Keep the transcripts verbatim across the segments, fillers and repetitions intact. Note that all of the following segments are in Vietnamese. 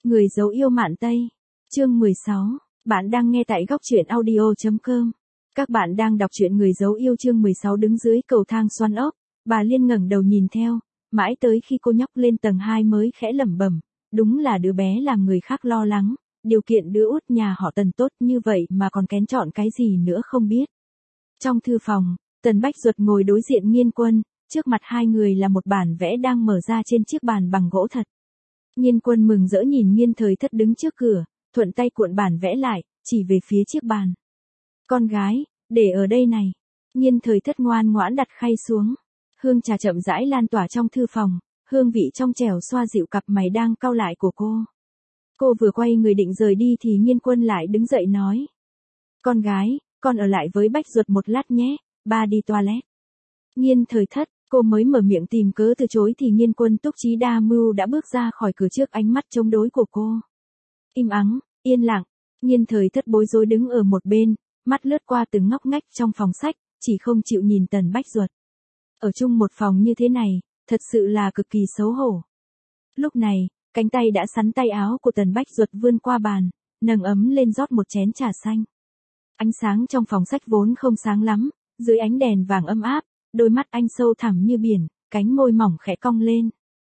Người giấu yêu Mạn Tây. Chương mười sáu. Bạn đang nghe tại góc truyện audio chấm com. Các bạn đang đọc truyện Người giấu yêu chương mười sáu. Đứng dưới cầu thang xoắn ốc, bà Liên ngẩng đầu nhìn theo, mãi tới khi cô nhóc lên tầng hai mới khẽ lẩm bẩm, đúng là đứa bé làm người khác lo lắng, điều kiện đứa út nhà họ Tần tốt như vậy mà còn kén chọn cái gì nữa không biết. Trong thư phòng, Tần Bách Duật ngồi đối diện Nhiên Quân, trước mặt hai người là một bản vẽ đang mở ra trên chiếc bàn bằng gỗ thật. Nhiên Quân mừng rỡ nhìn Nhiên Thời Thất đứng trước cửa, thuận tay cuộn bản vẽ lại, chỉ về phía chiếc bàn. Con gái, để ở đây này. Nhiên Thời Thất ngoan ngoãn đặt khay xuống. Hương trà chậm rãi lan tỏa trong thư phòng, hương vị trong trẻo xoa dịu cặp mày đang cau lại của cô. Cô vừa quay người định rời đi thì Nhiên Quân lại đứng dậy nói. Con gái, con ở lại với Bách Duật một lát nhé, ba đi toilet. Nhiên Thời Thất, cô mới mở miệng tìm cớ từ chối thì Nhiên Quân túc trí đa mưu đã bước ra khỏi cửa trước ánh mắt chống đối của cô. Im ắng, yên lặng, Nhiên Thời Thất bối rối đứng ở một bên, mắt lướt qua từng ngóc ngách trong phòng sách, chỉ không chịu nhìn Tần Bách Duật. Ở chung một phòng như thế này, thật sự là cực kỳ xấu hổ. Lúc này, cánh tay đã sắn tay áo của Tần Bách Duật vươn qua bàn, nâng ấm lên rót một chén trà xanh. Ánh sáng trong phòng sách vốn không sáng lắm, dưới ánh đèn vàng ấm áp, đôi mắt anh sâu thẳm như biển, cánh môi mỏng khẽ cong lên.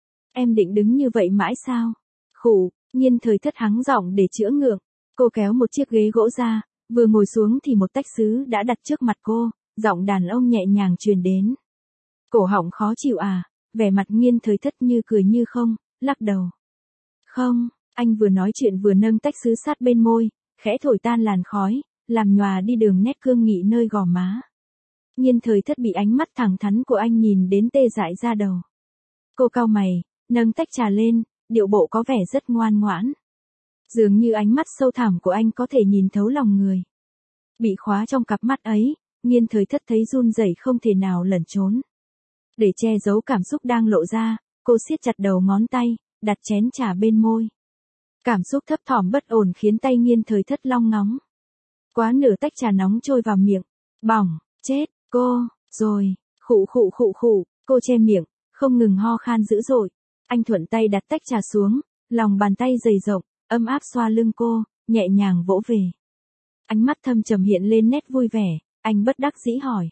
Em định đứng như vậy mãi sao? Khụ, Nhiên Thời Thất hắng giọng để chữa ngượng. Cô kéo một chiếc ghế gỗ ra, vừa ngồi xuống thì một tách sứ đã đặt trước mặt cô, giọng đàn ông nhẹ nhàng truyền đến. Cổ họng khó chịu à? Vẻ mặt Nhiên Thời Thất như cười như không, lắc đầu. Không, anh vừa nói chuyện vừa nâng tách sứ sát bên môi, khẽ thổi tan làn khói, làm nhòa đi đường nét cương nghị nơi gò má. Nhiên Thời Thất bị ánh mắt thẳng thắn của anh nhìn đến tê dại ra đầu. Cô cau mày, nâng tách trà lên, điệu bộ có vẻ rất ngoan ngoãn. Dường như ánh mắt sâu thẳm của anh có thể nhìn thấu lòng người. Bị khóa trong cặp mắt ấy, Nhiên Thời Thất thấy run rẩy không thể nào lẩn trốn. Để che giấu cảm xúc đang lộ ra, cô siết chặt đầu ngón tay, đặt chén trà bên môi. Cảm xúc thấp thỏm bất ổn khiến tay Nhiên Thời Thất long ngóng. Quá nửa tách trà nóng trôi vào miệng, bỏng, chết, cô, rồi, khụ khụ khụ khụ, cô che miệng, không ngừng ho khan dữ dội. Anh thuận tay đặt tách trà xuống, lòng bàn tay dày rộng, ấm áp xoa lưng cô, nhẹ nhàng vỗ về. Ánh mắt thâm trầm hiện lên nét vui vẻ, anh bất đắc dĩ hỏi.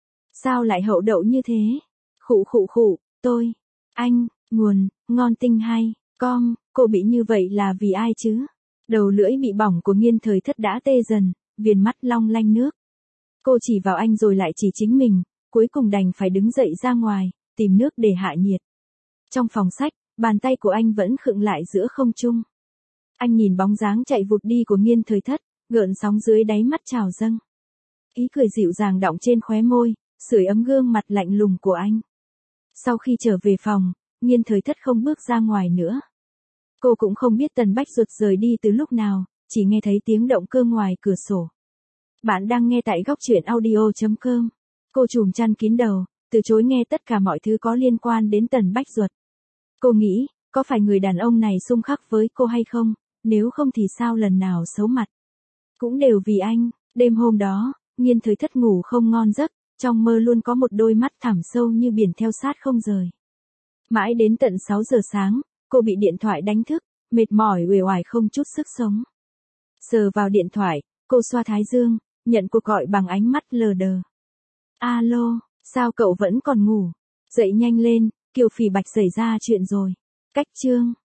Sao lại hậu đậu như thế? Khụ khụ khụ, tôi, anh, nguồn, ngon tinh hay, com, cô bị như vậy là vì ai chứ? Đầu lưỡi bị bỏng của Nhiên Thời Thất đã tê dần, viền mắt long lanh nước. Cô chỉ vào anh rồi lại chỉ chính mình, cuối cùng đành phải đứng dậy ra ngoài, tìm nước để hạ nhiệt. Trong phòng sách, bàn tay của anh vẫn khựng lại giữa không trung. Anh nhìn bóng dáng chạy vụt đi của Nhiên Thời Thất, gợn sóng dưới đáy mắt trào dâng. Ý cười dịu dàng đọng trên khóe môi, sưởi ấm gương mặt lạnh lùng của anh. Sau khi trở về phòng, Nhiên Thời Thất không bước ra ngoài nữa. Cô cũng không biết Tần Bách Duật rời đi từ lúc nào, chỉ nghe thấy tiếng động cơ ngoài cửa sổ. Bạn đang nghe tại góc truyện audio chấm com. Cô trùm chăn kín đầu, từ chối nghe tất cả mọi thứ có liên quan đến Tần Bách Duật. Cô nghĩ, có phải người đàn ông này xung khắc với cô hay không, nếu không thì sao lần nào xấu mặt. Cũng đều vì anh, đêm hôm đó, Nhiên Thời Thất ngủ không ngon giấc, trong mơ luôn có một đôi mắt thẳm sâu như biển theo sát không rời. Mãi đến tận sáu giờ sáng, cô bị điện thoại đánh thức, mệt mỏi uể oải không chút sức sống. Sờ vào điện thoại, cô xoa thái dương, nhận cuộc gọi bằng ánh mắt lờ đờ. Alo, sao cậu vẫn còn ngủ? Dậy nhanh lên, Kiều Phỉ Bạch xảy ra chuyện rồi. Cách chương.